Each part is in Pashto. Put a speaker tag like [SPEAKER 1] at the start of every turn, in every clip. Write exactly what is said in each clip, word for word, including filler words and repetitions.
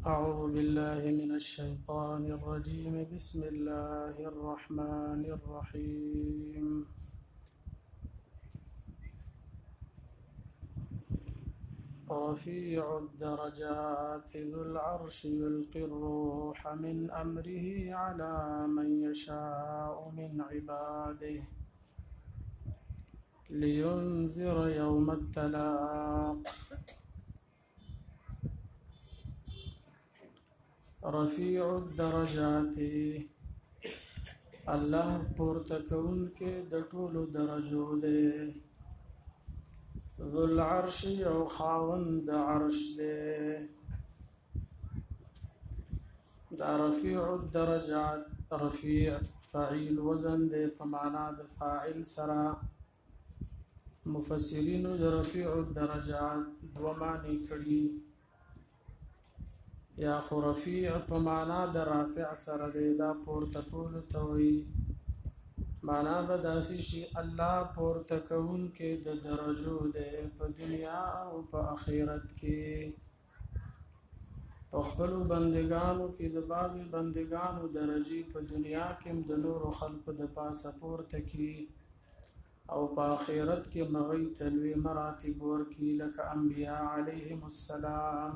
[SPEAKER 1] أعوذ بالله من الشيطان الرجيم بسم الله الرحمن الرحيم رفيع الدرجات ذو العرش يلقي الروح من أمره على من يشاء من عباده لينذر يوم التلاق رفيع الدرجات الله پورتکون کې د ټولو درجو دی ذو العرش او خاوند عرش دی دا رفيع الدرجات رفيع فعيل وزن دی په معنا د فاعل سره مفسرین د رفيع الدرجات دوه معنی کړي یا خو رفیع په معنا د رافع سره دی دا پورته کولو ته وایي معنا به داسې شي الله پورته کوونکی د درجو دی په دنیا او په آخرت کې په خپلو بندګانو کې د بعضې بندګانو درجې په دنیا کې هم د نورو خلکو د پاسه پورته کړي او په آخرت کې هغوی ته لوی مراتب ورکړي لکه انبیا علیهم السلام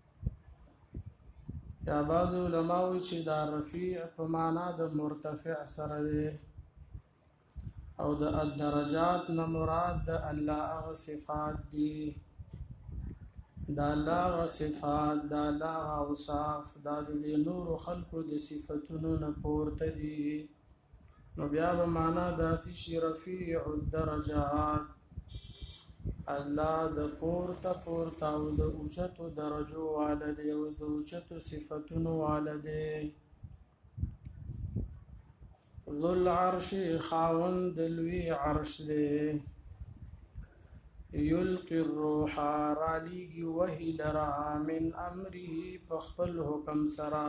[SPEAKER 1] یا بعض علماء وی چې دا رفیع په معنا د مرتفع سره دی او د الدرجات نه مراد د الله هغه صفات دي د الله هغه صفات د الله هغه اوصاف دا د نورو خلقو د صفتونو نه پورته دي نو بیا به معنا داسې شي رفیع الدرجات الله د پورته پورته او د اوچتو درجو والده او د اوچتو صفتونو والده ذو العرش خاوند لوی عرش ده یلقي الروح رالیگی وحی لرا من امره پخپل حکم سرا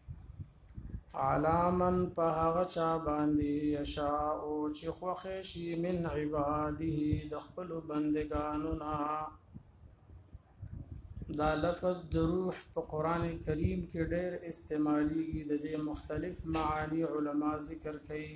[SPEAKER 1] علاما په هغه چا باندې یشاء چې خوښ شي من عباده د خپل بندگانو نه دا لفظ د روح په قران کریم کې ډېر استعماليږي د دې مختلف معانی علما ذکر کوي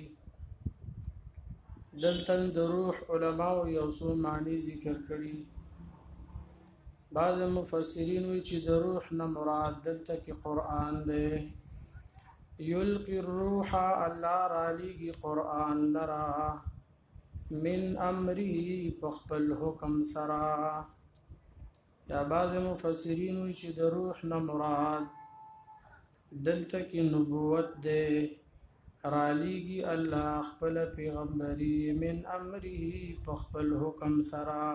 [SPEAKER 1] دلته د روح علما او یو څو معنی ذکر کړي بعض مفسرین وی چې د روح نه مراد دلته کې قران دی یلقي الروح الله رالیگی قرآن لرا من امره پخپل حکم سرا یا بعض مفسرین وی چې د روح نه مراد دلته کې نبوت ده رالیگی الله خپل پیغمبري من امره پخپل حکم سرا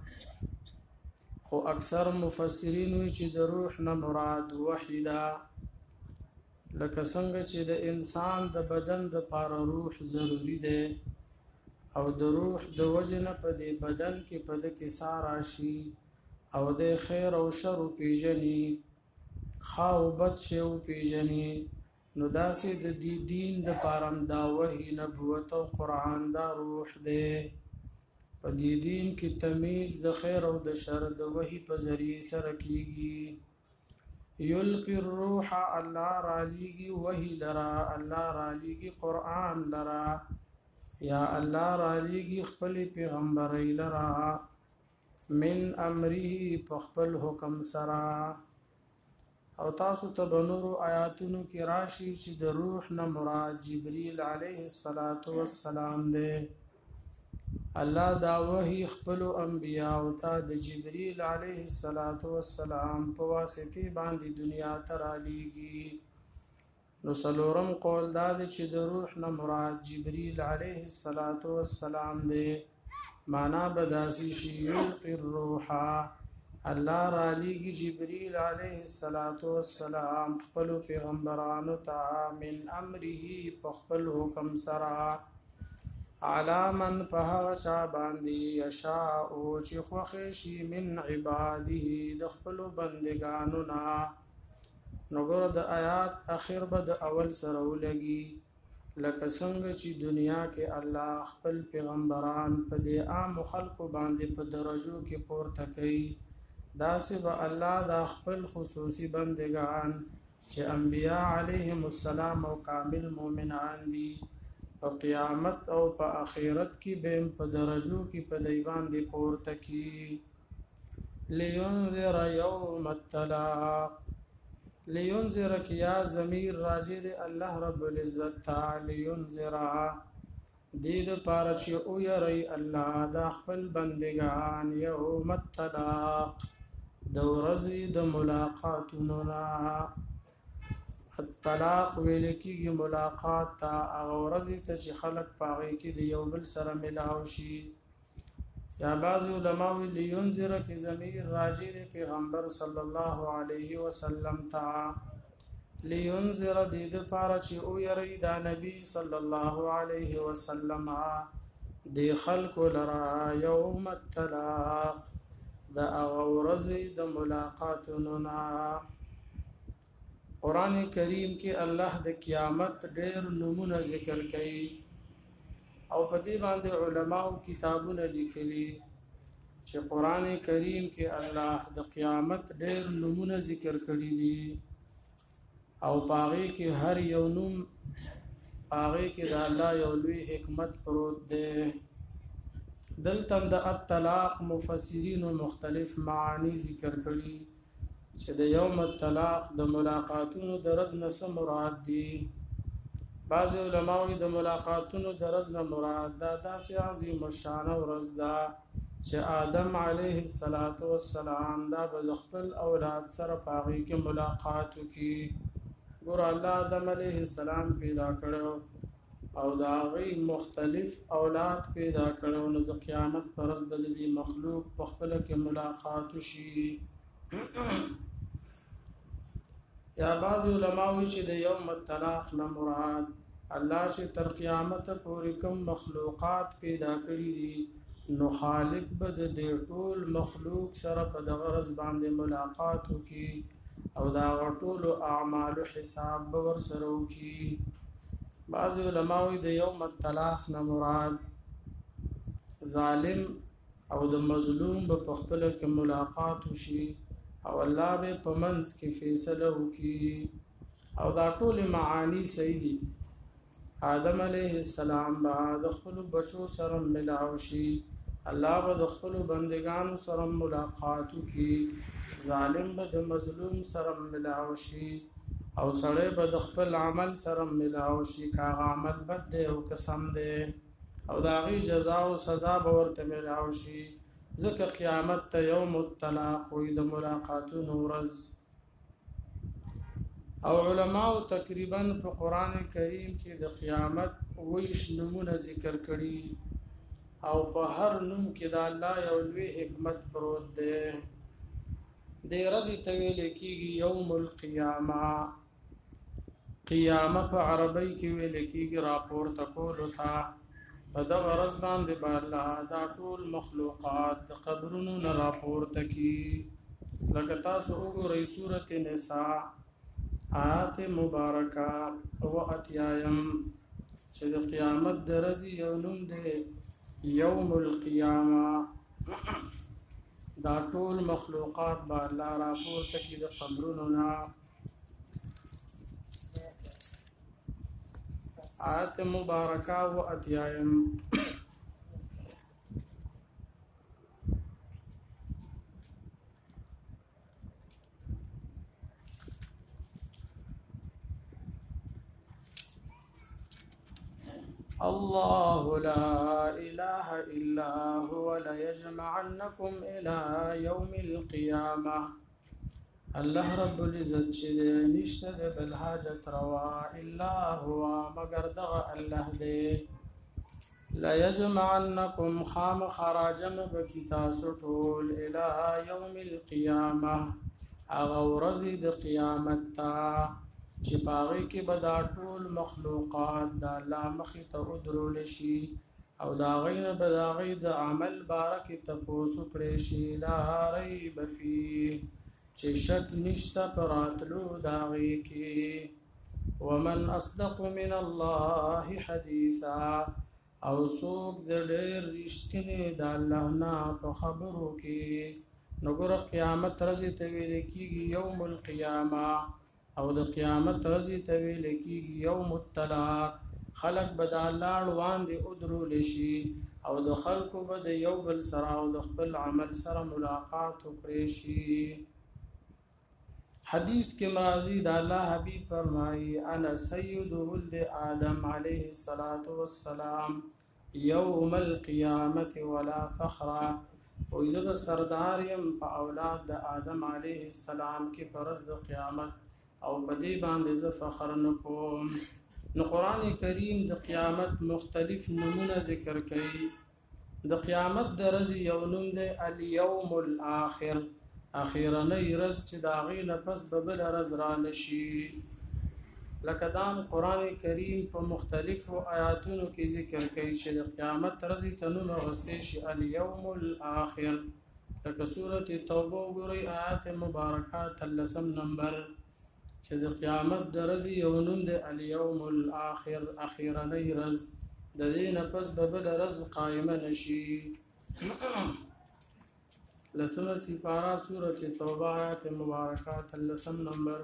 [SPEAKER 1] خو اکثر مفسرین وی چې د روح نه مراد وحیدا لکه څنګه چې د انسان د بدن د پاره روح ضروری دی او د روح د وجنه په دې بدن کې په د کې سارا شي او د خیر او شر پیژني خاو بد شی او پیژني نو داسې د دې دین د پاره دا وحی نبوت او قران دا روح دی په دې دین کې تمیز د خیر او د شر د وحی په ذریعہ سره کیږي یلقي الروح الله رالیگی وحی لرا الله رالیگی قرآن لرا یا الله رالیگی خپل پیغمبري لرا من امره پخپل حکم سرا او تاسو ته بنور آیاتونو کې راشي چې د روح نه مراد جبريل عليه السلام دی الله دا وحی خپل انبیاء او ته د جبريل عليه السلام په واسطه باندې دنیا ته رالیږي نو څلورم قول دا چې د روح نه مراد جبريل عليه السلام دی معنا بداسي شي یلقي الروح الله رالیږي جبريل عليه السلام خپل پیغمبرانو ته من امره په خپل حکم سره علامن په هغه چا باندې یشاء او چې خوښ شي من عباده د خپل بندگانو نه نو ګور د آیات اخر به د اول سره ولګي لکه څنګه چې دنیا کې الله خپل پیغمبران په دې عام خلکو باندې په درجو کې پورته کوي داسې به الله د خپل خصوصي بندگان چې انبیاء علیهم السلام او کامل مؤمنان دي په قیامت او په آخرت کې به په درجو کې په دی باندې پورته کی لینذر یوم التلاق لینذر کیا ضمیر راجع دی الله رب العزت تعالی لینذر دې د پاره چې او یری الله د خپل بندگان یوم التلاق د ورځې د ملاقاتونو نه الطلاق ویل کېږي ملاقات ته هغه ورځې ته چې خلک په هغې کې د یو بل سره ملاو شي یا بعض علما وی لینذر کې ضمیر راجع دی پیغمبر صلی الله علیه وسلم ته لینذر دې د پاره چې او یری دا نبی صلی الله علیه وسلم د خلکو لرا یوم التلاق د هغه ورځې د ملاقاتونو نه قرآن کریم کې الله د قیامت ډېر نمونه ذکر کوي او په دې باندې علماو کتابونه لیکلي چې قرآن کریم کې الله د قیامت ډېر نمونه ذکر کړي دي او پاغي کې هر یو نوم پاغي کې د الله یو لوی حکمت پروت دی دلته د الطلاق مفسرین مختلف معانی ذکر کړي چې د یوم الطلاق د ملاقاتونو د ورځ نه څه مراد دي بعض علماء د ملاقاتونو د ورځ نه مراد دا داسې عظیم الشان ورځ ده چې آدم علیه السلام دا به خپل اولاد سره پاغي کې ملاقات وکړي ګور الله آدم علیه السلام پیدا کړو او دا غي مختلف اولاد پیدا کړو نو د قیامت پر ورځ به د مخلوق په خپل کې ملاقات وشي یا بعض علماء چې د یوم الطلاق نه مراد الله چې تر قیامت پورې کوم مخلوقات پیدا کړی دي نو خالق به د دې ټول مخلوق سره په دغه ورځ باندې ملاقات وکړي او دا ټول اعمال حساب به ور سره وکړي بعض علماء د یوم الطلاق نه مراد ظالم او د مظلوم په خپل کې ملاقات وشي او الله به په منځ کې فیصله وکړي او دا ټول معانی صحیح دي آدم علیه السلام به د خپل بچو سره ملاو شي الله به د خپل بندگانو سره ملاقات وکړي ظالم به د مظلوم سره ملاو شي او سړی به د خپل عمل سره ملاو شي کاغه عمل بد دی او قسم دی او دا غي جزاء او سزا به ورته ملاو شي ذکر قیامت ته یوم الطلاق وي د ملاقاتونو ورځ او علماء تقریبا په قران کریم کې د قیامت ویش نمونه ذکر کړي او په هر نوم کې د الله یو لوی حکمت پروت دی د ورځې ته ویل کېږي یوم القیامه قیامه په عربی کې ویل کېږي راپورته کولو ته په دغه ورځ باندې به الله دا ټول مخلوقات د قبرونو نه راپورته کړي لکه تاسو وګورئ سورة نساء آیات مبارکه او اتیایم چې د قیامت د ورځې یو نوم دی یوم القیامه دا ټول مخلوقات به الله راپورته کړي د قبرونو نه آیت مبارکه و اتیایم الله لا إله إلا هو ليجمعنكم إلى يوم القيامة الله رب العزت چې نشته د بل حاجت روا الا هو مگر دغه الله دی لا يجمعنكم خام خراجم بکتاسو ټول الى يوم القيامه اغه ورځ د قیامت تا چې پاغي کې به دا ټول مخلوقات د الله مخې ته ودرول شي او دا غینه به دا غي د عمل بارک تاسو کړی شي لا ریب فيه چې شک نشته پراتلو داغي کې ومن اصدق من الله حديثا او سوق د ډېر رښتینه د الله نه په خبرو کې نو ګوره قیامت ورځې ته ویل کېږي یوم القیامه، او د قیامت ورځې ته ویل کېږي یوم التلاق. خلق به د الله وړاندې ودرول شي او د خلکو به د یو بل سره او د خپل عمل سره ملاقات وکړي شي. حدیث کې مرضی د الله حبیب فرمایي انا سید ولد آدم علیه الصلاۃ والسلام یوم القیامت ولا فخر. او زه سردار يم په اولاد د آدم علیه السلام کې پرز د قیامت او په دې باندې زه فخر نه کوم. نو قران کریم د قیامت مختلف نمونه ذکر کړي. د قیامت د ورځې یو نوم دی الیوم الاخر، اخیرنۍ ورځ چې د هغې نه پس به بله ورځ را نشي. لکه دام قران کریم په مختلفو آیاتونو کې ذکر کوي چې د قیامت ورځې ته نوم اخیستی شي الیوم الاخر. لکه سورة توبه وګورئ آیات مبارکه اتلسم نمبر چې د قیامت د ورځې یو نوم دی الیوم الاخر، اخیرنۍ ورځ، د دې نه پس به بله ورځ قایمه نشي. لسمه سپاره سورة توبه آیات مبارکه اتلسم نمبر.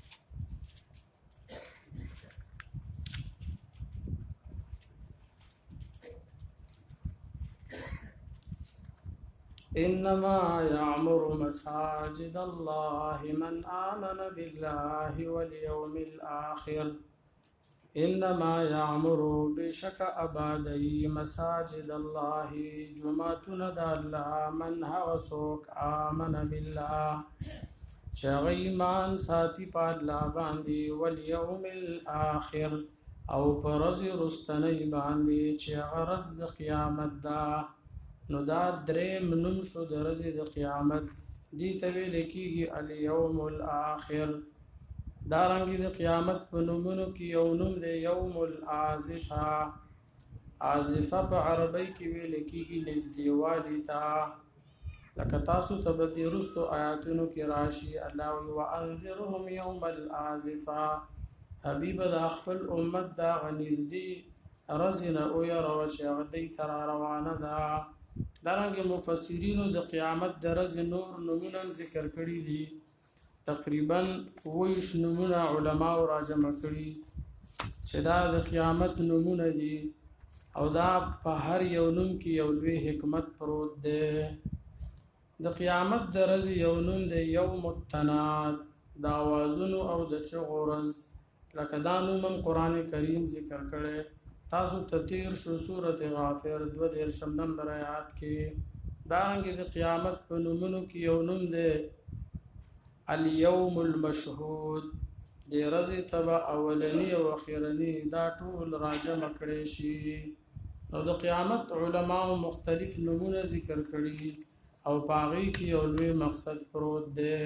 [SPEAKER 1] انما يعمر مساجد الله من آمن بالله واليوم الآخر. انما يعمر بشك ابادي مساجد الله جمعتنا د الله من هو سوک آمن بالله چې ایمان ساتي په الله باندې واليوم الآخر او پرز رستنی باندې چې غرض د قیامت دا. نو دا دریم نوم شو د ورځې د قیامت، دې ته ویل کېږي الیوم الاخر. دارنګې د قیامت په نومونو کې یو نوم دی یوم العازفه. عازفه په عربی کې ویل کېږي نږدېوالي ته. لکه تاسو ته به د وروستو آیاتونو کې راشي الله وایي وانذرهم یوم العازفه. حبیبه د خپل امت دا هغه نږدې ورځې نه ویروه چې هغه دوی ته را روانه ده. دارنګه مفسرینو د قیامت د ورځې نور نمونه ذکر کړي دي. تقریبا اوویشت نمونه علماو راجمع کړي چې دا د قیامت نمونه دي او دا په هر یو نوم کې یو لوی حکمت پروت دی. د قیامت د ورځې یو نوم دی یوم التناد، د اوازونو او د چغو ورځ. لکه دا نوم هم قرآن کریم ذکر کړي. تاسو ته تیر شو سورة غافر دو دیرشم نمبر آیات کې. دارنګې د قیامت په نومونو کې یو نوم دی الیوم المشهود. د ورځې ته به اولني او اخرني دا ټول راجمع کړی شي. نو د قیامت علماو مختلف نومونه ذکر کړي او په هغې کې یو لوی مقصد پروت دی.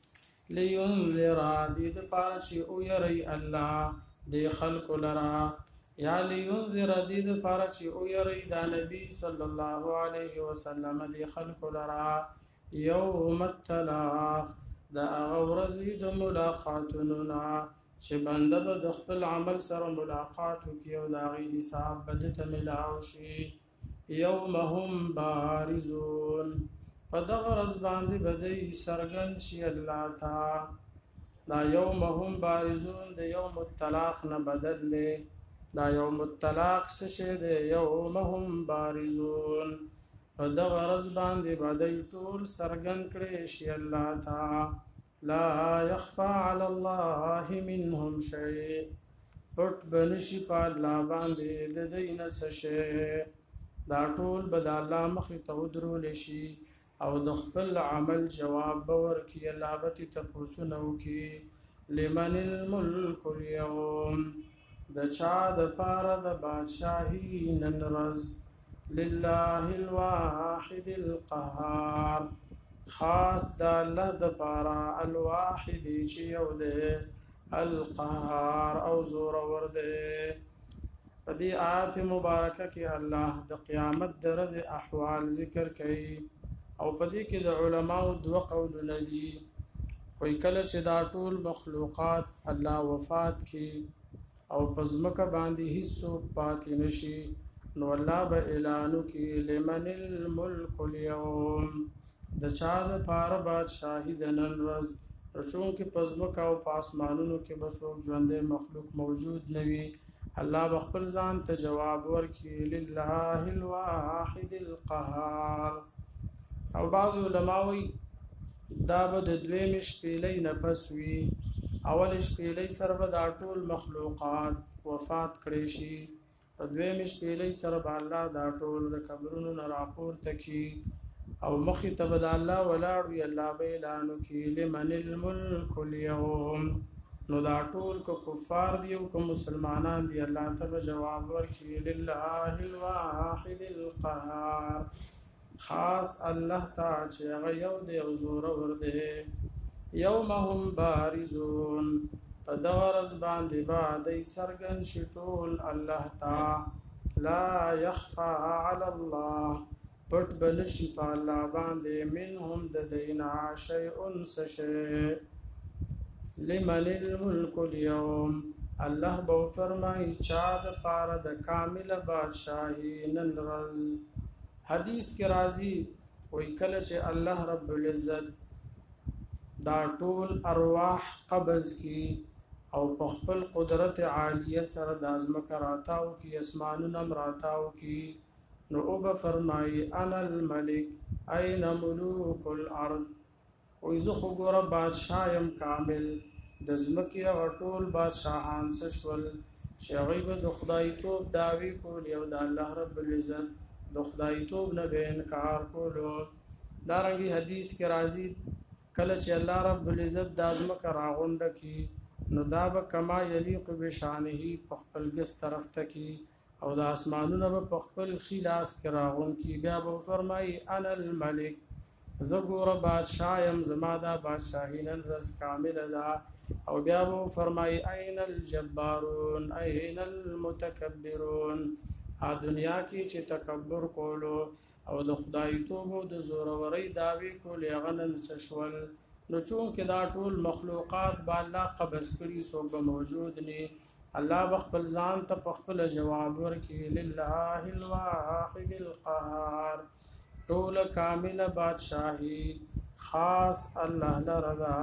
[SPEAKER 1] لینذر دې دپاره چې ویری الله دې خلکو لره، یا لینذر دې دپاره چې ویری دا نبي صلی الله علیه وسلم دې خلکو لره یوم التلاق، د هغه ورځې د ملاقاتونو نه چې بنده به د خپل عمل سره ملاقات وکړي او د هغې حساب به ده ته میلاو شي. یوم هم بارزون، په دغه ورځ باندې به دی څرګند شي الله ته. دا یوم هم بارزون د یوم الطلاق نه بدل دی. دا یوم الطلاق څه شی دی؟ یوم هم بارزون، په دغه ورځ باندې به دی ټول څرګند کړی شي الله ته. لا یخفى علی الله منهم شیء، پټ به نشي په الله باندې د دوی نه څه شی. دا ټول به د الله مخې ته ودرولی شي او د خپل عمل جواب به ورکړي. الله به ترې تپوسونه وکړي لمن الملک اليوم، د چا دپاره د بادشاهي نن ورځ. لله الواحد القهار، خاص د الله دپاره الواحد چې یو دی، القهار او زورور دی. په دې آیات مبارکه کې الله د قیامت د ورځې احوال ذکر کوي او په دې کې د علماو دوه قولونه دي. وایي کله چې دا ټول مخلوقات الله وفات کړي او په ځمکه باندې هیڅوک پاتې نشي، نو الله به اعلان وکړي لمن الملک اليوم، د چا د پاره بادشاهي د نن ورځ چون کې پزمکه او پاسمانونو کې به څوک ژوندی مخلوق موجود نه وي الله به خپل ځان ته جواب ورکړي لله الواحد القهار. او بعض علما وایي دا به د دویمې شپېلۍ نه پس وي. اول شپېلۍ سره به دا ټول مخلوقات وفات کړی شي، په دویمې شپېلۍ سره به الله دا ټول د قبرونو نه راپورته کړي او مخې ته به د الله ولاړ وي. الله به اعلان وکړي لمن الملک اليوم. نو دا ټول که کفار دي او که مسلمانان دي الله ته به جواب ورکړي لله الواحد القهار. خاص الله ته چې هغه یو دی او زورور دی. یوم هم بارزون، په دغه ورځ باندې به دی څرګند شي ټول الله ته. لا یخفا علی الله، پټ به نشي په الله باندې منهم د دینا شیء څه شی. لمن الملک اليوم، الله به فرمایي چا د پاره د کامله بادشاهي نن ورځ. حدیث کې راځي وایي کله چې الله رب العزت دا ټول ارواح قبض کی او په خپل قدرت عالیه سره د ازمکه راتاو کی اسمانونه راتاو کی، نو او به فرمایي انا الملک این ملوک الارض. وایي زه خو ګوره بادشاه یم کامل، د ځمکې هغه ټول بادشاهان څه شول چې هغوی به د خدایتوب دعوې کولې او د الله رب العزت د خدایتوب نه به انکار کولو. دارنګې حدیث کې راځي کله چې الله رب العزت د ځمکه راغونډه کی نو دا به کما یلیق بشانه په خپل ګس طرف ته کی او د اسمانونه به په خپل خلاص کې راغون کی. بیا به فرمایي انا الملک، زه ګوره بادشاه یم، زما دا بادشاهي نن ورځ کامله ده. او بیا به فرمایي این الجبارون این المتکبرون، ها دنیا کې چې تکبر کولو او د خدایتوب او د زورورۍ دعوې کولې هغه نن څه شول. نو چونکې دا ټول مخلوقات به الله قبض کړي څوک به موجود نه، الله به خپل ځان ته په خپله جواب ورکړي لله الواحد القهار. ټوله کامله بادشاهي خاص الله لره ده،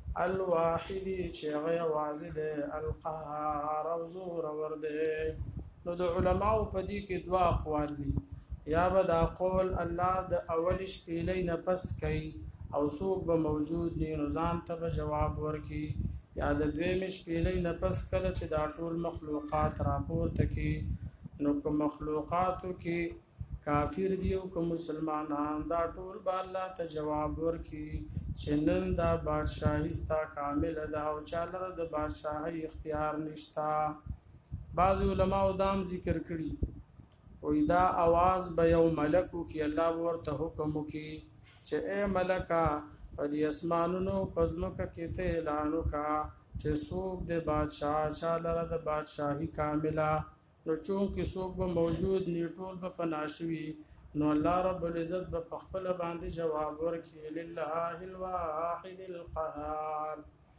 [SPEAKER 1] الواحد چې هغه یوازې دی، القهار او زورور دی. نو د علماو په دې کې دوه اقوال دي، یا به دا قول الله د اول شپېلۍ نه پس کوي او څوک به موجود نه نو ځان ته به جواب ورکړي، یا د دویمې شپېلۍ نه پس کله چې دا ټول مخلوقات راپورته کړي نو که مخلوقاتو کې کافر دی او که مسلمانان دا ټول به الله ته جواب ورکړي چې نن دا بادشاهي ستا کامله ده او چا لره د بادشاهۍ اختیار نشته. بعض علماو دام ذکر کړي وی دا आवाज به یو ملک کی الله ورته حکم کی چې اے ملکا په دې اسمانونو پزمکه کې ته اعلان وکا چې څوک د بادشاہ چا لره د بادشاهي کامله. نو چون کې څوک به موجود نه ټول به پناشوي نو الله رب العزت به خپل باندې جواب ورکړي لله الواحد القهار.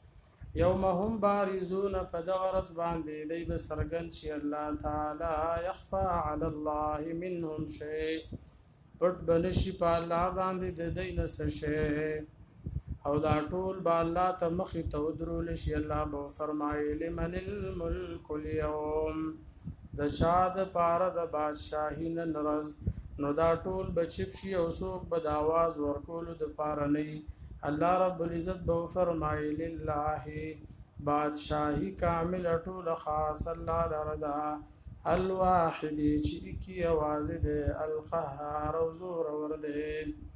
[SPEAKER 1] یوم هم بارزون، په دغه ورځ باندې دی به څرګند شي الله تعالی یخفا علی الله منهم شیء، پټ به نشي په الله باندې د دی نه څه شی او دا ټول به الله ته مخې ته ودرول شي. الله به فرمایي لمن الملک اليوم، د چا د پاره د بادشاهي نن ورځ. نو دا ټول به چپ شي او څوک به د آواز ورکولو د پاره نه. الله رب العزت به فرمایي لله، بادشاهي کامل ټول خاص الله لره ده، الواحد چې کی आवाज ده، القهار او زور ور ده.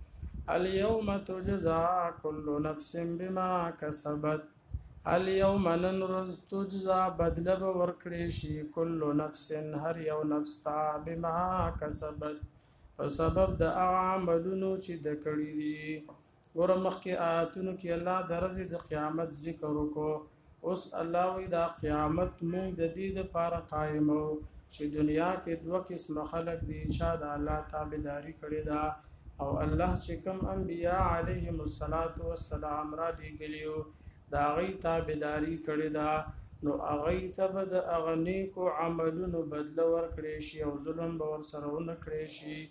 [SPEAKER 1] اليوم تجزا كل نفس بما كسبت، اليوم ننرز تجزا بدل به ورکړي شي كل نفس هر یو نفس تا بما كسبت په سبب د عملونو چې د کړی دي. ګوره مخکې آیاتونو کې الله د ورځې د قیامت ذکر وکړو، اوس الله وی دا قیامت مونږ د دې لپاره قایمو چې دنیا کې دوه قسمه خلک دي، چا د الله تابعداري کړې ده او الله چې کوم انبیاء علیهم السلام را لېږلیو د هغوی تابعداري کړې ده، نو هغوی ته به د هغه نیکو عملونو بدله ورکړی شي او ظلم به ورسره ونه کړی شي.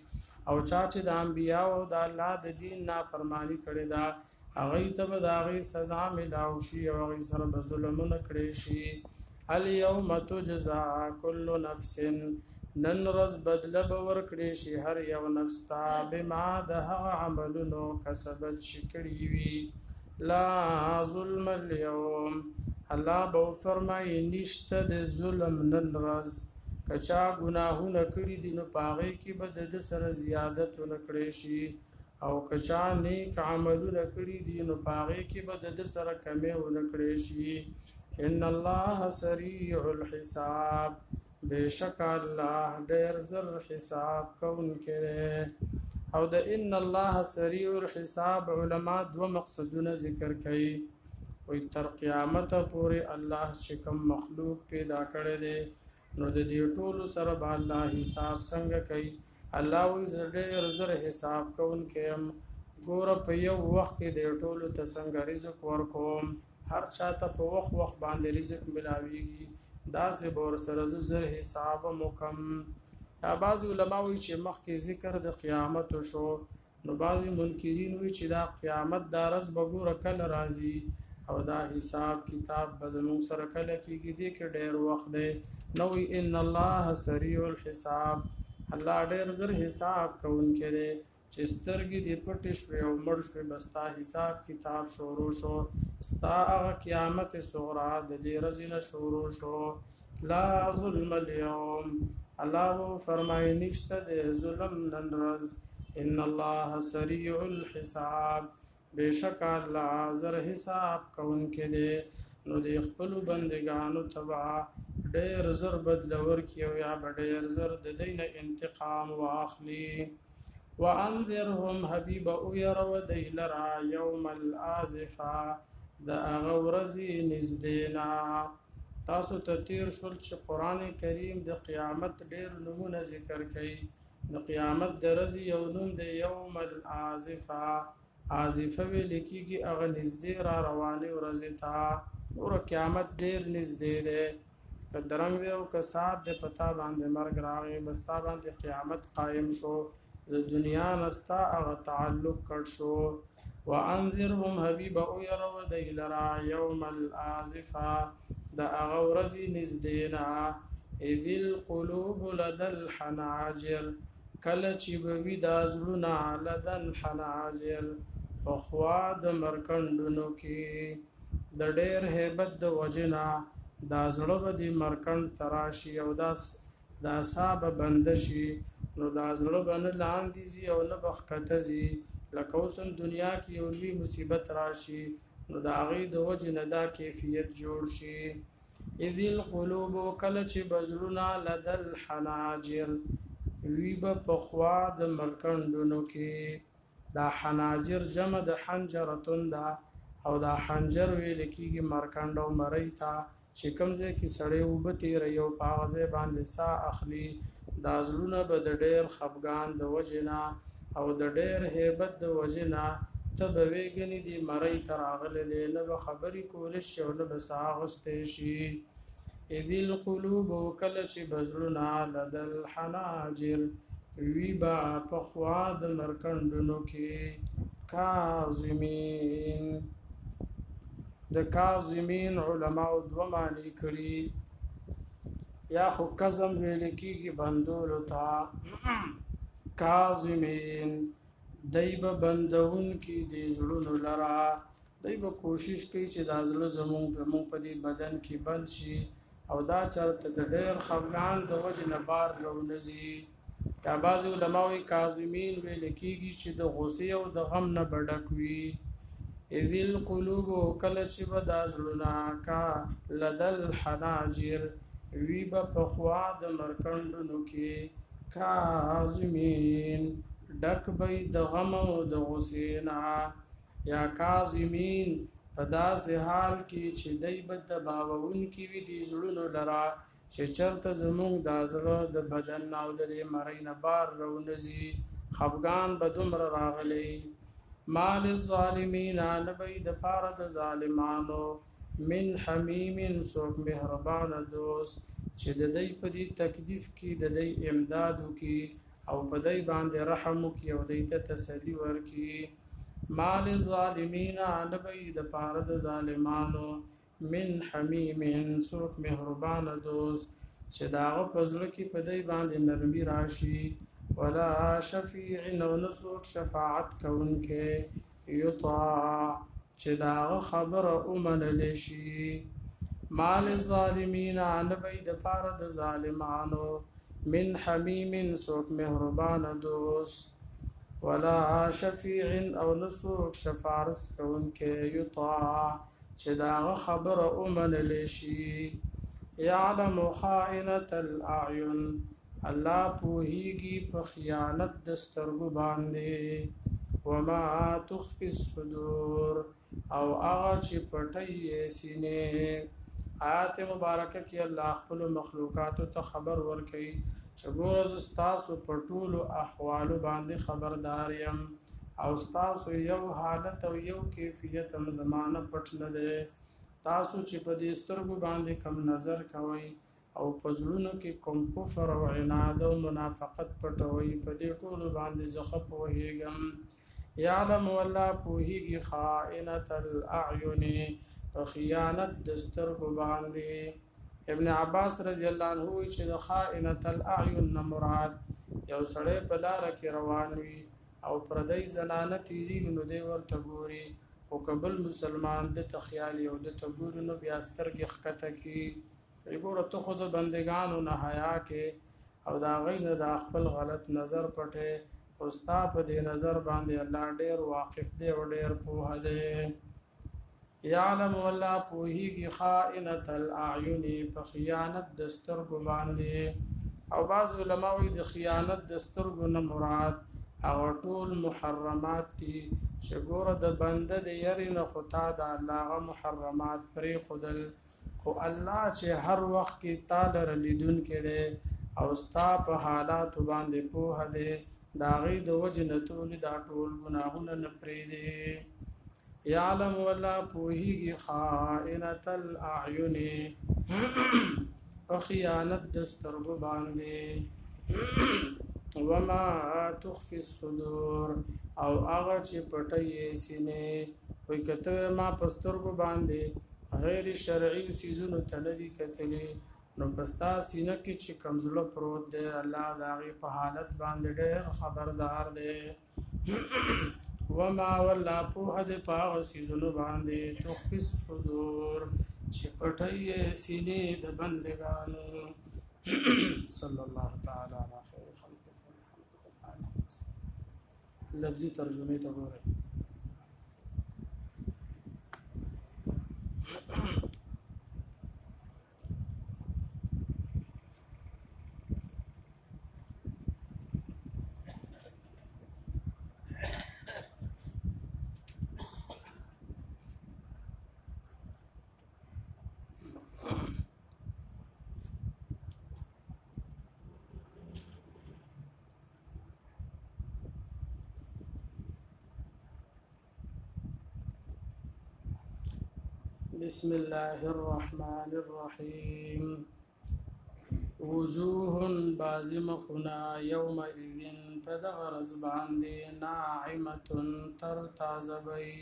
[SPEAKER 1] او چا چې د انبیاء او د الله د دین نافرمانی کړې ده هغه ته به د هغې سزا ملاو شي او هغې سره به ظلمونه کړی شي. الیوم تجزا کل نفس نن ورځ بدله به ورکړې شي هر یو نفس ته بما د هغه عملونو کسبت چې کړي وي. لا ظلم اليوم الله به فرمایي نشته د ظلم نن ورځ که چا ګناهونه کړي دي نو په هغې کې به د ده سره زیادتونه کړی شي او که چا نیک عملونه کړي دي نو په هغې کې به د ده سره کمې ونه کړی شي. ان الله سریع الحساب بېشک الله ډېر زر حساب کوونکی دی. او د ان الله سریع الحساب علما دوه مقصدونه ذکر کوي. وی تر قیامته پورې الله چې کوم مخلوق پیدا کړی دی نو د دې ټولو سره به الله حساب څنګه کوي. الله وی زه ډېر زر حساب کوونکی یم. ګوره په یو وخت کې د ټولو ته څنګه رزق ورکوم، هر چاته په وخت وخت باندې رزق ملاویږي، داسې به ورسره زه زر حساب وکم. یا بعضې علما وایي چې مخکې ذکر د قیامت شو نو بعضې منکرین وایي چې دا قیامت دا ورځ به ګوره کله راځي او دا حساب کتاب به زموږ سره کله کېږي، دې کې ډېر وخت دی. نو وایي ان الله سریع الحساب، الله ډېر زر حساب کوونکی دی. چې سترګې دې پټې شوې او مړ شوې به ستا حساب کتاب شروع شو، ستا هغه قیامت صغرا د دې ورځې نه شروع شو. لا ظلم اليوم الله و فرمایي نشته د ظلم نن ورځ. ان الله سریع الحساب بېشک الله زر حساب کوونکی دی. نو د خپلو بندګانو ته به ډېر زر بدله ورکړي او یا به ډېر زر د دوی نه انتقام واخلي. وانذرهم حبیب او یرو دی لرا یوم الآزفه د هغه ورځې نږدې نه. تاسو ته تیر شول چې قرآن کریم د قیامت ډېر نومونه ذکر کوي. د قیامت د ورځې یو نوم د یوم الآزفه، آزفه ویل کېږي هغه نږدې را روانې ورځې ته. نوره قیامت ډېر نږدې دی، که درنګ دی او که ساعت دی په تا باندې مرګ راغی به ستا باندې قیامت قایم شو، د دنیا نه ستا هغه تعلق کټ شو. وانذرهم حبیب او یرو دی لرا یوم الآزفه د هغه ورځې نږدې نه. اذ القلوب لدى الحناجر کله چې به وي دا زړونه لدى الحناجر په خوا د مرکنډونو کې د ډېر هیبت د وجې نه دا زړه به د مرکنډ ته راشي او دا ساه به بنده شي، نو دا زړه به نه لاندې ځي او نه به ښکته ځي. لکه اوس هم دنیا کې یو لوی مصیبت راشي نو د هغې د وجې نه دا کیفیت جوړ شي. اذ القلوب کله چې به زړونه لدى الحناجر وي به په خوا د مرکنډونو کې. دا حناجر جمع د حنجرتون ده او دا حنجر ویل کېږي مرکنډ او مرۍ ته چې کوم ځای کې سړی اوبه تېروي او په هغه ځای باندې ساه اخلي. دا زړونه به د ډېر خفګان د وجې نه او د ډېر هیبت د وجې نه ته به ویې ګڼې دې مرۍ ته راغلی دی، نه به خبرې کولی شي او نه به ساه اخیستی شي. اذ القلوب کله چې به زړونه لدى الحناجر وي به په خوا د مرکنډونو کې. کاظمین د کاظمین علماو دوه معنی کړي، یا خو کظم ویل کېږي بندولو ته. کاظمین دی به بندونکي د زړونو لره، دی به کوشش کوي چې دا زړه زمونږ په دې بدن کې بند شي او دا چېرته د ډېر خفګان د وجې نه بار راونه ځي. یا بعضې علما وایي کاظمین ویل کېږي چې د غصې او د غم نه به ډک وي. اذ القلوب کله چې به دا زړونه کا لدى الحناجر وي به په خوا د مرکنډونو کې. کاظمین ډک به د غم او د غصې نه، یا کاظمین په داسې حال کې چې دی به دباوونکي وي دې زړونو لره چې چېرته زموږ دا زړه د بدن او د دې مرۍ نه بار راونه ځي، خفګان به دومره راغلی. ما للظالمین نه به یې دپاره د ظالمانو من حمیم څوک مهربانه دوست چې د دی په دې تکلیف کې د دی امداد وکړي او په دای باندې رحم وکي او دای ته تسلی ورکي. مال الظالمین نبی د پاره د ظالمانو من حمیم سوک مهربان دوست چې داغه پزړه کې په دای باندې نرمي راشي. ولا شفیع نو نسوک شفاعت کوونکې یطاع چې داغه خبره ومنل شي. مال الظالمین نبی د پاره د ظالمانو من حمیم سوک مهربان دوست ولا شفیع او نسوک شفارس کوونکې یطاع چې داغه خبره ومنل شي. یعلم خائنة الاعین الله پوهیږي په خیانت د سترګو باندې. وما تخفي الصدور او هغه چې پټي سینې. آیات مبارکه کې الله خپل مخلوقات ته خبر ورکړي چې ګور تاسو په ټولو احوالو باندې خبردار یم او تاسو یو حالت او یو کیفیت هم زمانه پټ نه ده. تاسو چې په دې سترګو باندې کم نظر کوئ او په زړونو کې کوم کفر او عناد او منافقت پټوي په دې ټولو باندې زخه پوهیږم. یعلم والله پوهیږي خائنة الاعین په خیانت د سترګو باندې. ابن عباس رضی الله عنه چې د خائنة الاعین نه مراد یو سړی په لار کې روان وي او پردی زنانه تیریږي نو دی ورته ګوري او قبل مسلمان د تخیال یو د تګور نو بیا سترګې ښکته کی وګوره ته خود بندگانو نه حیا کې او دا غین د خپل غلط نظر پټه او ستا په دې نظر باندې الله ډیر واقف دی او ډیر پوهه دی. یعلم والله پوهیږي خائنة الاعین په خیانت د سترګو باندې. او بعض علما وایي د خیانت د سترګو نه مراد هغه ټول محرمات دي چې ګوره د بنده د یری نه خطا د الله محرمات پرې خودل خو الله چې هر وخت کې تعالی لیدون کړي او ستا په حالات باندې پوهه دی دا غي د وجه نه ټول دا ټول ګناهونه نه پرې دي. یعلم والله پوهیږي خائنة الاعین په خیانت د سترګو باندې. وما تخفي الصدور او هغه چې پټي سینې وي کته ما پسترګو باندې غیر شرعي سيزونو تلدي کتلې نو پستا سینه کې چې کمزله پروت دی الله داغي په حالت باندې ډېر خبردار دی. وما ولا په دې پاغ سيزونو باندې تخفي الصدور چې پټي سینې د بندگانو. صلی الله تعالی علی خیر خلق لفظي ترجمه ته وګورئ. بسم الله الرحمن الرحيم. وجوه بازمخنا يومئذ فدغرز باندي ناعمة ترتازبي.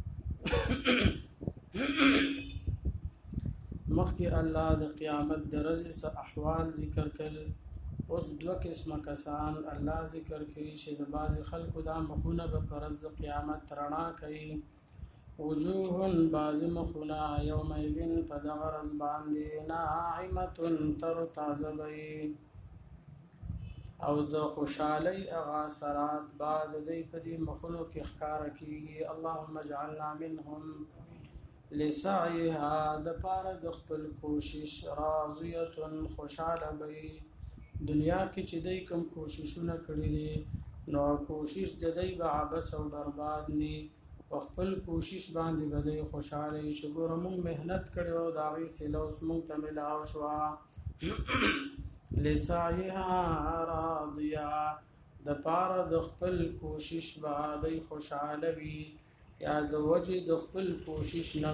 [SPEAKER 1] مخي الله د قیامت درزه س احوال ذکر کړل. اوس دو قسمه کسان الله ذکر کوي چې د بعض خلکو دا مخونه به پرز د قیامت رڼا کوي. وجوه بازمخنا يومئذ فدغرز باندې ناعمة ترتازبي او د خوشحالي اغاثرات بعد دی په دې مخونو کې ښکار کیږي. اللهم اجعلنا منهم لسعيها د پاره د خپل کوشش راضیه خوشاله وي. دنیا کې چې دی کوم کوششونه کړی دي نو کوشش د دی به عبس او برباد ني خپل کوشش باندې بده خوشاله شي. ګوره مونږ مهنت کړو دا غي سلوس مونږ ته ملاو شو. لسعيها راضيه د پاره د خپل کوشش باندې خوشاله وي یا د وجه د خپل کوشش نه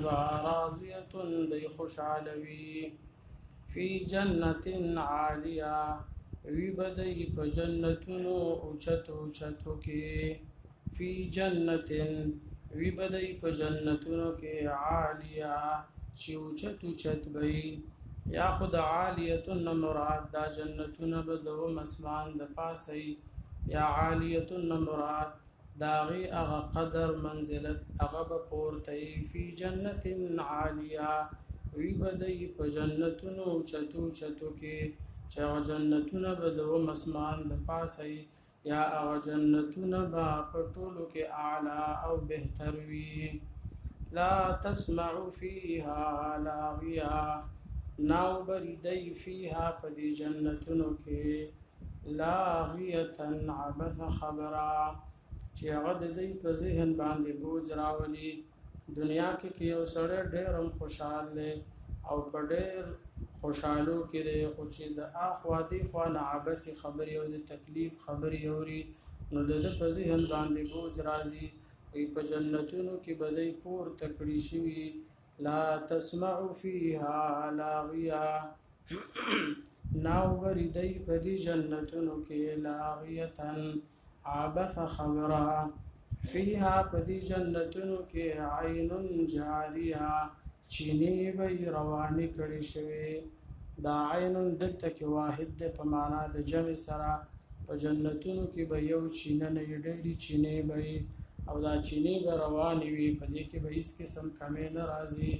[SPEAKER 1] راضيه د خوشاله وي. فی جنة عالیه وی بدئی په جنتونو اوچتو اوچتو کې فی جنتن وی بدئی په جنتونو کې عالیه چې اوچت اوچت بئی یا خود عالیتن مراد دا جنتون بدو مسمان د پاسی یا عالیتن مراد داغی اغا قدر منزلت اغا بپورتی فی جنت عالیه وی بدئی په جنتونو چتو چتو کې چې اغا جنتون بدو مسمان د پاسی یا اغا جنتون با پټولو کې اعلا او بهتر وی لا تسمع فیها لاغیه ناو بریدی فیها پدی جنتونو کې لاغیتن عبث خبرا چې هغه د دې په ذهن باندې بوج راولي دنیا کې کې یو سړی ډېر هم خوشحال دی او په ډېر خوشحالو کې دی خو چې د اخوا دی خوا نه عبث خبرې او د تکلیف خبرې اوري نو د ده په ذهن باندې بوج راځي په جنتونو کې به دی پورته کړي شوي لا تسمع فيها لاغیه ناو بریدی په دې جنتونو کې لاغیتن عبث خبره فيها په دې جنتونو کې عین جاریه چینه به روانې کړي شوی دا عین دلته کې واحد د په معنا د جمع سره په جنتونو کې به یو چینه نه ډېری چینه به او دا چینه به روانې وي په دې کې به هیڅ قسم کمی نه راځي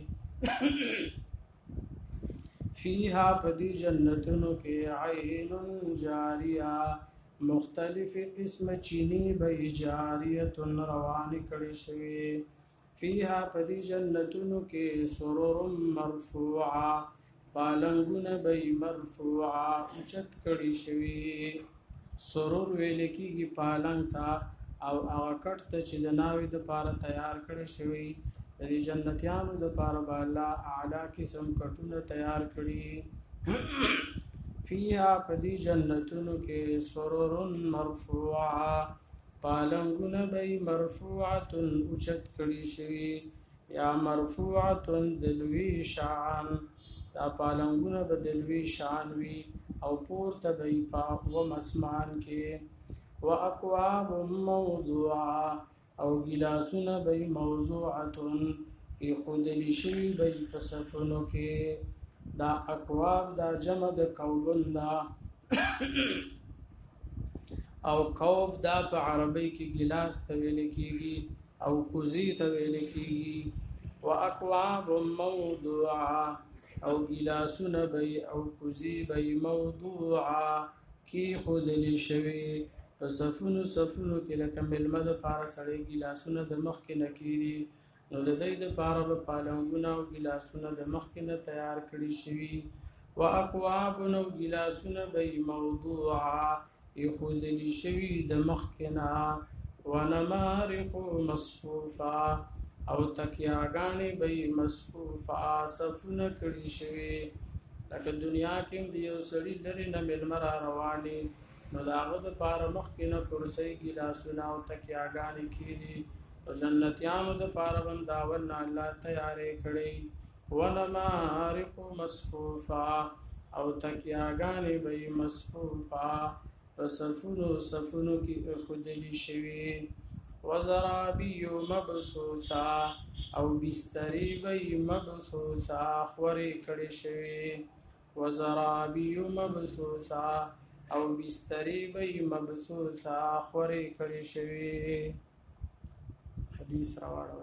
[SPEAKER 1] فيها په دې جنتونو کې عین جاریه مختلف قسم چینی به جاریه روانې کړي شوی فيها په دې جنتونو کې سرور مرفوعه پالنګونه به مرفوعه اوچت کړي شوی سرور ویل کېږي پالنګ ته او هغه کټ ته چې د ناوې د پاره تیار کړی شوی د دې جنتیانو د پاره به الله اعلی قسم کټونه تیار کړي فيها په دې جنتونو کې سرور مرفوعه پالنګونه به مرفوعه اوچت کړي شوی یا مرفوعه دلوی شان دا پالنګونه به دلوی شان وي او پورته به په و مسمان کې واکواب موضوعه او ګلاسونه به موضوعه خودلی شي به په صفونو کې دا اکواب دا جمع د کوبن دا او کوب دا په عربی کې ګلاس ته ویل کېږي او کوزي ته ویل کېږي واکواب موضوعه او ګلاسونه به او کوزي به موضوعه کی خودلی شوی په صفونو صفونو کې لکه ملمه د پاره سړی ګلاسونه د مخ کې نکېدي نو د دې د پاره په پالنګونه او ګلاسونه د مخ کې نه تیار کړي شوي واکواب نو ګلاسونه به موضوعه یخودلی شوي د مخ کې نه ونمارق مصفوفه او تکیاګانې به مصفوفه صفونه کړي شوي لکه دنیا کې د یو سړي لري نه ملمه را رواني نو داغه د پاره مخکې نه کرسۍ ګلاسونه او تکیاګانې کېدي او جنتیانو د پاره هم داول نه الله تیارې کړی ونمارق مصفوفه او تکیاګانې به مصفوفه په صفونو صفونو کې خودلی شوي وزرابي مبثوثه او بسترې به مبثوثه خورې کړې شوي وزرابي مبثوثه او بستری به مبثوثه خورې کړي شوی حدیث راوړل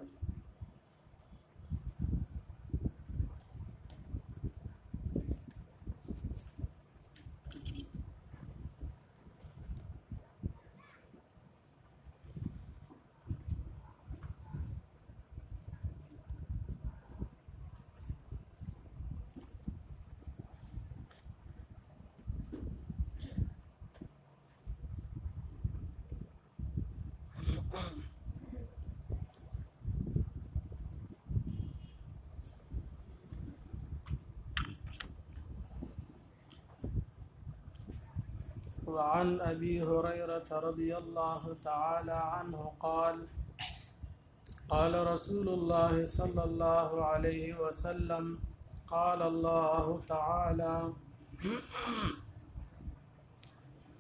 [SPEAKER 1] وعن أبي هريرة رضي الله تعالى عنه قال قال رسول الله صلى الله عليه وسلم قال الله تعالى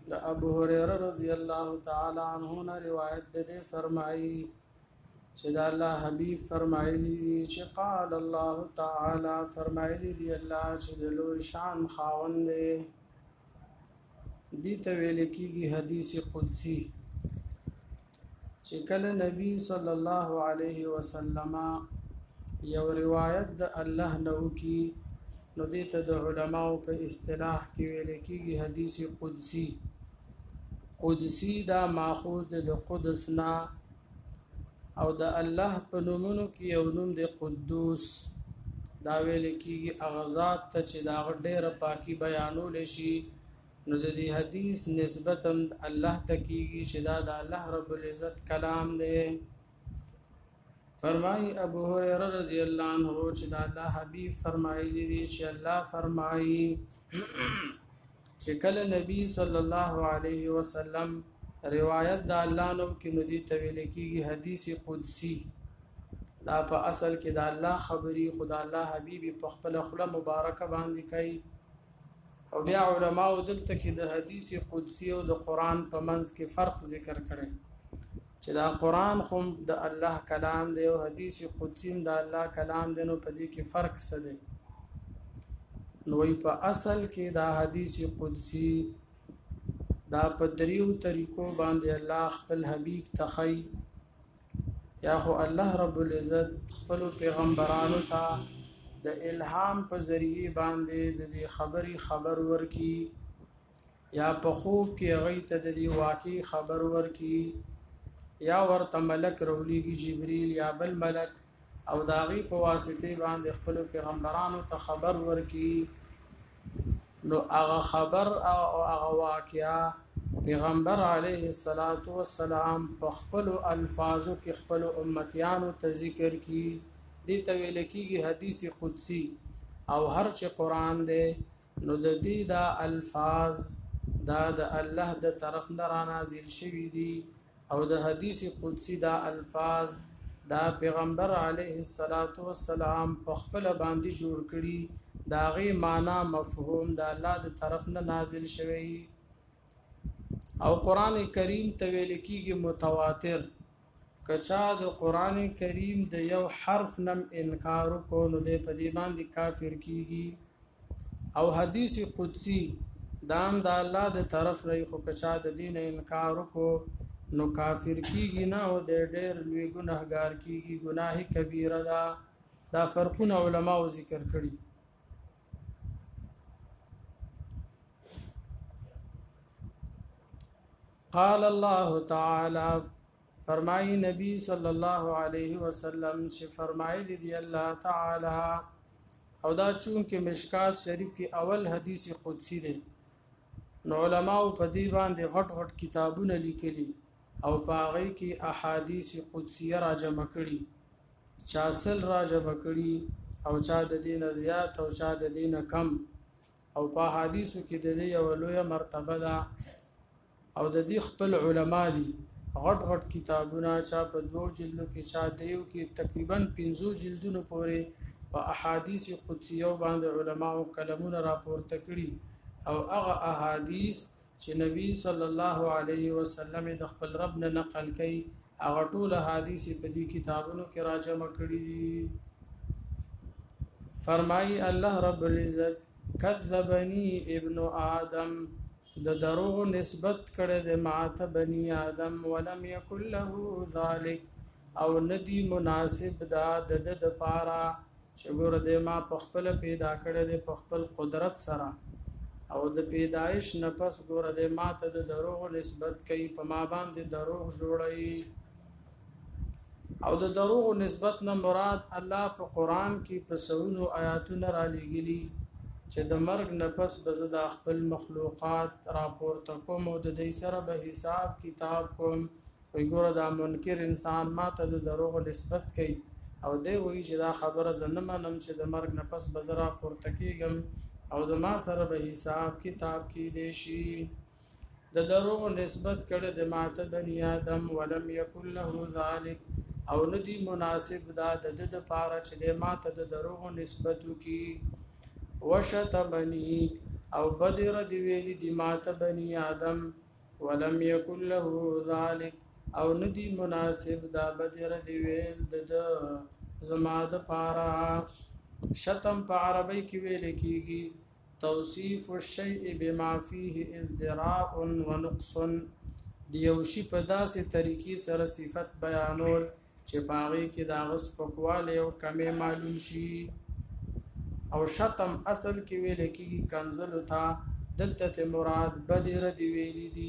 [SPEAKER 1] د ابو هريره رضی الله تعالی عنہ نه روایت ده فرمایي چې د الله حبيب فرمایلی چې قال الله تعالی فرمایلی دی الله چې د لوی شان خاوند دی دي ته ویل کېږي حدیث قدسی چې کله نبی صلی الله علیه وسلم یو روایت د الله نو کی نو دې ته د علماو په اصطلاح کې ویل کېږي حدیث قدسی قدسی دا ماخوذ د قدس نه او د الله په نومونو کې یو نوم د قدوس دا ویل کېږي اغزاد ته چې دا ډېره پاکي بیانول شي نو د دې حدیث نسبت الله ته کېږي چې دا د الله رب العزت کلام دی فرمای ابو هريره رضی الله عنه چې دا الله حبيب فرمایلی دی چې الله فرمایي چې کله نبی صلی الله علیه وسلم روایت د الله نو کې نو دي تویل کېږي حدیث قدسی دا په اصل کې د الله خبري خدا الله حبيبي په خپل خله مبارکه باندې کوي او بیا علماء دلته کې د حدیث قدسی او د قران په منځ کې فرق ذکر کړي چې دا قران خو د الله کلام دی او حدیث قدسی د الله کلام دی نو په دې کې فرق څه دی نو په اصل کې دا حدیث قدسی دا په دریو طریقو باندې الله خپل حبیب تخی یا خو الله رب العزت خپل پیغمبرانو ته د الهام په ذریعه باندې د دې خبري خبر ورکی یا په خوب کې غي ته د دې واقعي خبر ورکی یا ورته ملک رولیږي جبريل یا بل ملک او داغي په واسطه باندې خپل پیغمبرانو ته خبر ورکی نو هغه خبر او هغه واقعیا پیغمبر علیه الصلاۃ والسلام په خپل الفاظو کې خپل امتیانو ته ذکر کی دي ته ویل کېږي حدیث قدسی او هر چې قران دی نو د دې دا الفاظ دا د الله د طرف نه را نازل شوی دي او د حدیث قدسی دا الفاظ دا پیغمبر علیه الصلاۃ والسلام په خپل باندې جوړ کړي داغي معنا مفهوم د الله د طرف نه نازل شوی او قران کریم ته ویل کېږي متواتر کچا د قران کریم د یو حرف نم انکار کو نو د پدی باندې کافر کیږي او حدیث قدسی دام د الله د طرف لري خو کچا د دین انکار کو نو کافر کیږي نه او د ډېر لوی ګناهګار کیږي ګناه کبیره دا دا فرقونه علما ذکر کړي قال الله تعالی فرمای نبی صلی الله علیه وسلم چې فرمایلی دی الله تعالی او دا چون کې مشکات شریف کې اول حدیث قدسی دی نو علماء په دې باندې غټ غټ کتابونه لیکلي او پاغي کې احادیث قدسیه راجمع کړي چا سل راجمع کړي او چا د دین زیات او چا د دین کم او په حدیثو کې د دې یو لوی مرتبه ده او د دې خپل علما دي غټ غټ کتابونه چا په دو جلدو کې چا دریو کې تقریبا پنځو جلدونو پورې په احادیث قدسیه باندې علما او کلمونه راپورته کړي او هغه احادیث چې نبی صلی الله علیه وسلم د خپل رب نه نقل کړي هغه ټول احادیث په دې کتابونو کې راجمع کړي دي فرمایي الله رب العزت کذبنی ابن آدم د دروغ نسبت کړه د ماته بنی آدم ولم یکن له ذلک او ندی مناسب دا د د پارا چې ګور د ما په خپل پیدا کړه د په خپل قدرت سره او د پیدایش نه پس ګور د ماته د دروغ نسبت کوي په ما باندې دروغ جوړي او د دروغ نسبت نه مراد الله په قران کې په سونو آیاتونه را لېږلي چې د مرګ نه پس به زه د خپل مخلوقات راپورته کوم او د دې سره به حساب کتاب کوم وي ګوره دا منکر انسان ماته د دروغ نسبت کوي او دی وایي چې دا خبره زه نه منم چې د مرګ نه پس به زه راپورته کېږم او زما سره به حساب کتاب کېدی شي د دروغ نسبت کړه د ماته بني آدم ولم یکن له ذلک او ندی مناسب دا د د پاره چې د ماته د دروغ نسبت وکي وشتمنی او بدر دی ویلی دی مات بنی آدم ولم یکن له ذلك او ندی مناسب دا بدر دی ویل د زما د پارا شتم په عربی کې ویل کیږي توصیف الشیء بما فيه ازدراء ونقص دیو شی په داسې طریقې سره صفت بیانول چې پاغي کې دا غس پکواله او کمې معلوم شي او شتم اصل کې ویل کېږي کنزل تا دلته مراد بدر دی ویلی دی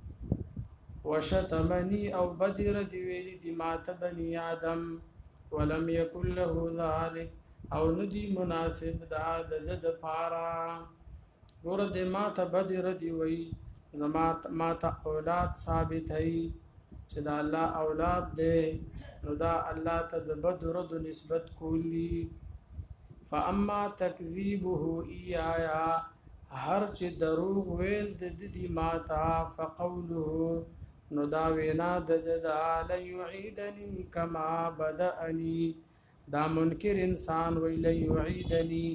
[SPEAKER 1] وشتمنی او بدر دی ویلی دی مات بنی آدم ولم یکن له ذلك او ندی مناسب دا د د پارا ګور د مات بدر دی وی زمات مات اولاد ثابت هي چې دا الله اولاد دی نو دا الله ته د بدر د نسبت کولی فاما تکذیبه ایایا هر چې دروغ ویل د دې ماتا فقوله نو دا وینا د د لا یعیدنی کما بدأنی دا منکر انسان ویل یعیدنی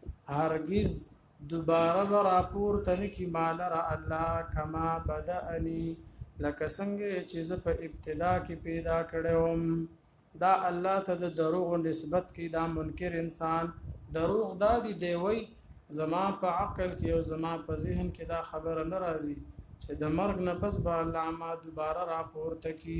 [SPEAKER 1] هرگز دوباره برا پورته کی مال را الله کما بدأنی لکه څنګه چې ز په ابتدا کې پیدا کړم دا الله ته د دروغ نسبت کی دا منکر انسان دروغ دا دی دیوی زما په عقل کې او زما په ذهن کې دا خبره ناراضي چې د مرګ نه پس به الله ما دوباره را پورته کی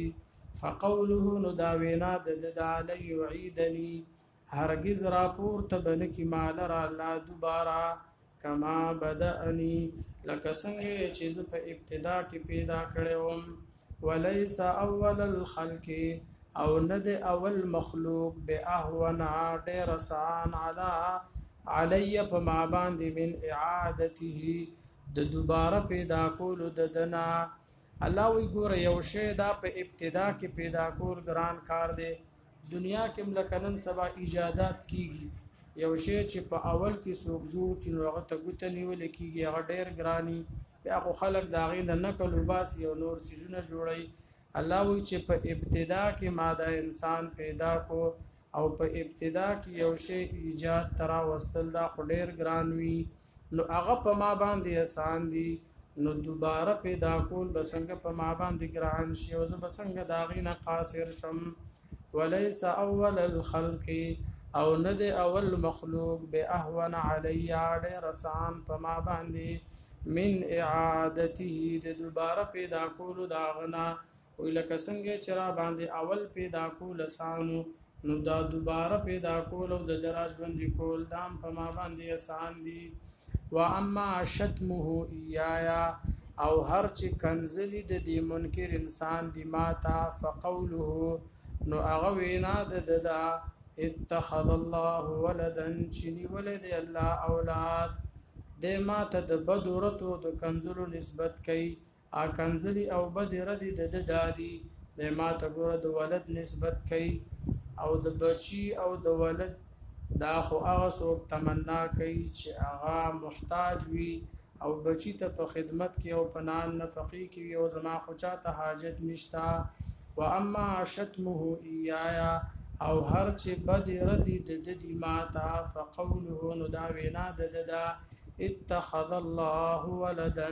[SPEAKER 1] فقوله نو دا وینا د د علی یعیدنی هرگز را پورته بن کی مال را الله دوباره کما بدأنی لکه څنګه چې په ابتدا کې پیدا کړم وليس اول الخلق او ند اول مخلوق به اهونا ډیر آسان علی علی په ما باندې من اعادته د دوباره پیدا کول د دنا الله وی ګور یو شی دا په ابتدا کې پیدا کول ګران کار دی دنیا کې ملکنن سبا ایجادات کیږي یو شی چې په اول کې څوک جوړ کړي هغه ته ګوت نیول کیږي هغه ډیر ګرانی بیا خو خلک دا غي نه نقل وباس یو نور سيزونه جوړي الله وی چې په ابتدا کې ماده انسان پیدا کو او په ابتدا کې یو شی ایجاد ترا وستل دا ډیر ګران وی نو هغه په ما باندې آسان دي نو دوباره پیدا کول بسنګ په ما باندې ګران شي او زه بسنګ دا غي نه قاصر شم وليس اول الخلق او ند اول مخلوق به اهون علی ډیر آسان په ما باندې من اعادته د دوباره پیدا کول دا غنا وی لکه څنګه چې را باندې اول پیدا کول آسانو نو دا دوباره پیدا کول او د دراج باندې کول دام په ما باندې آسان دي و اما شتمه ایایا او هر چې کنزلی د دې منکر انسان دی ماتا فقوله نو هغه وینا د ددا اتخذ الله ولدا چنی ولد الله اولاد د ماته د بدورتو د کنزلو نسبت کوي ا کنزلی او بدر دي د دادی د ماته ګور د ولد نسبت کوي او د بچی او د ولد دا خو هغه څوک تمنا کوي چې هغه محتاج وي او بچی ته په خدمت کې او پنان نفقي کې او زما خو چاته حاجت نشتا و اما شتمه ایایا او هر چې بد ردی د دې ماتا فقوله نو دا وینا د ددا اتخذ الله ولدا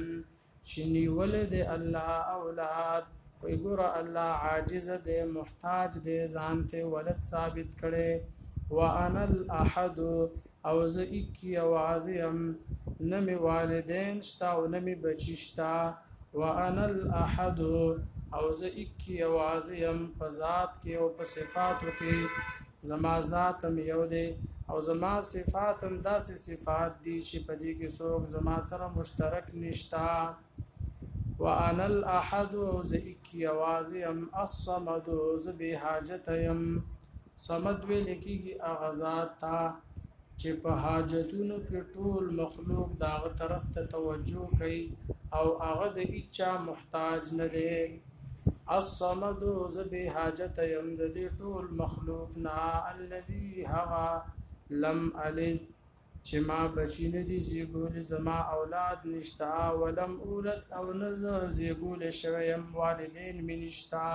[SPEAKER 1] چنی ولد الله اولاد وی ګور الله عاجز دی محتاج دی ځانته ولد ثابت کړي وانا الاحد او زه کی اوازم نمی والدین شتا او نمی بچی شتا وانا الاحد او زه کی اوازم په ذات کې او په صفاتو کې زما ذاتم یو دی او زما صفاتم داسې صفات دي چې په دې کې څوک زما سره مشترک نشتا وانا الاحد او زه کی اوازم الصمد ز به حاجت يم صمد ویل کېږي هغه ذات ته چې په حاجتونو کې ټول مخلوق داغه طرف ته توجه کوي او هغه د اچا محتاج نه دی الصمد ز به حاجت يم د دې ټول مخلوق نه الذي هغه لم الد چې ما بچینه دي زیګول زما اولاد نشتا ولم اولد او نزه زیګول شویم والدین می نشتا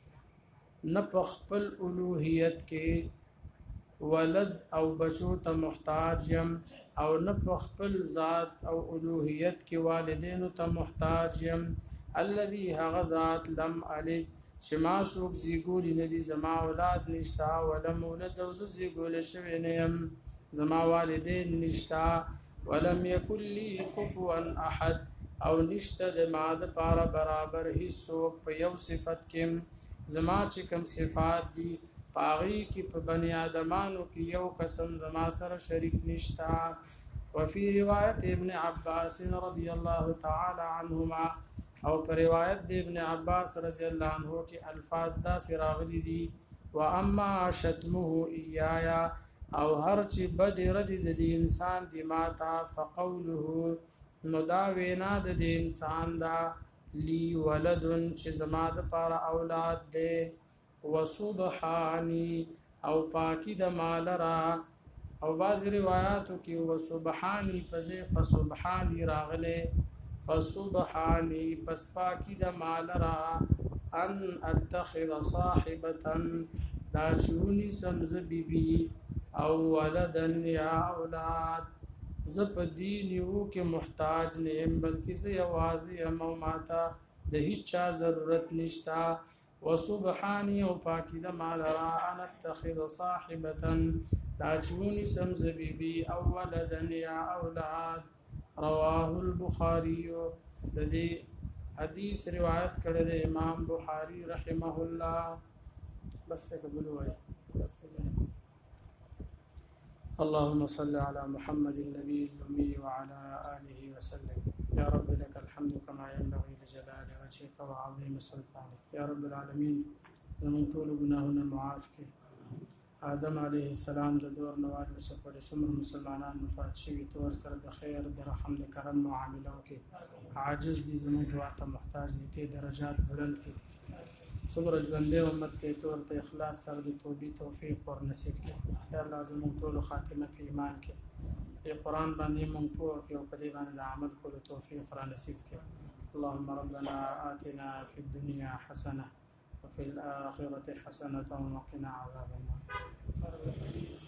[SPEAKER 1] نه په خپل الوهیت کې ولد او بچو ته محتاج يم او نه په خپل ذات او الوهیت کې والدینو ته محتاج یم الذي هغه ذات لم الد چې ما څوک زیږولی نه دي زما اولاد نشته ولم ولد او زه زیږولی شوی نه یم زما والدین نشته ولم یکن لي کفوا احد او نشته د ما د پاره برابر هیڅوک په یو صفت کې زما چې کوم صفات دي پاغي کې په بنی آدمانو کې یو قسم زما سره شریک نشتا وفي روایت ابن عباس رضی الله تعالی عنهما او پر روایت د ابن عباس رضی الله عنه کې الفاظ دا سراغلي دي واما شتمه ايايا او هر چې بد رد د انسان دی ماتا فقوله نو دا وینا د انسان دا لی ولدن چې زما د پاره اولاد ده وسبحانی او پاکی د مال را او بعض روایاتو کې وسبحانی پزې فسبحانی راغله فسبحانی پس پاکی د مال را ان اتخذ صاحبه دا چونی سمز بیبی او ولدن یا اولاد زپ دین یو کې محتاج نه بلکې زه یوازې یم او ماته د هیڅ ضرورت نشتا وسبحانی او پاکی د مال را ان اتخذ صاحبه دا چونی سمز بیبی او ولدن یا اولاد رواه البخاری د دې حدیث روایت کړی د امام بخاری رحمه الله بس قبول وای بس اللهم صل على محمد النبي الأمي وعلى آله وسلم يا رب لك الحمد كما ينبغي لجلال وجهك وعظيم سلطانك يا رب العالمين زمون طول گناهنا معاف کی آدم علیه السلام د دور نوال وسپر سمر مسلمانان مفات شوی تور سره د خیر د رحم د کرم معامله وکي عاجز دي زمون دعا ته محتاج دي ته درجات بلند کی څومره ژوندې امت ته تور ته اخلاص سره د توبې توفیق ور نصیب کړي یا الله زموږ ټول خاتمه په ایمان کې په قرآن باندې مونږ په او په دې باندې د عمل کولو توفیق را نصیب کړي اللهم ربنا آتنا في الدنيا حسنه وفي الآخرة حسنه وقنا عذاب النار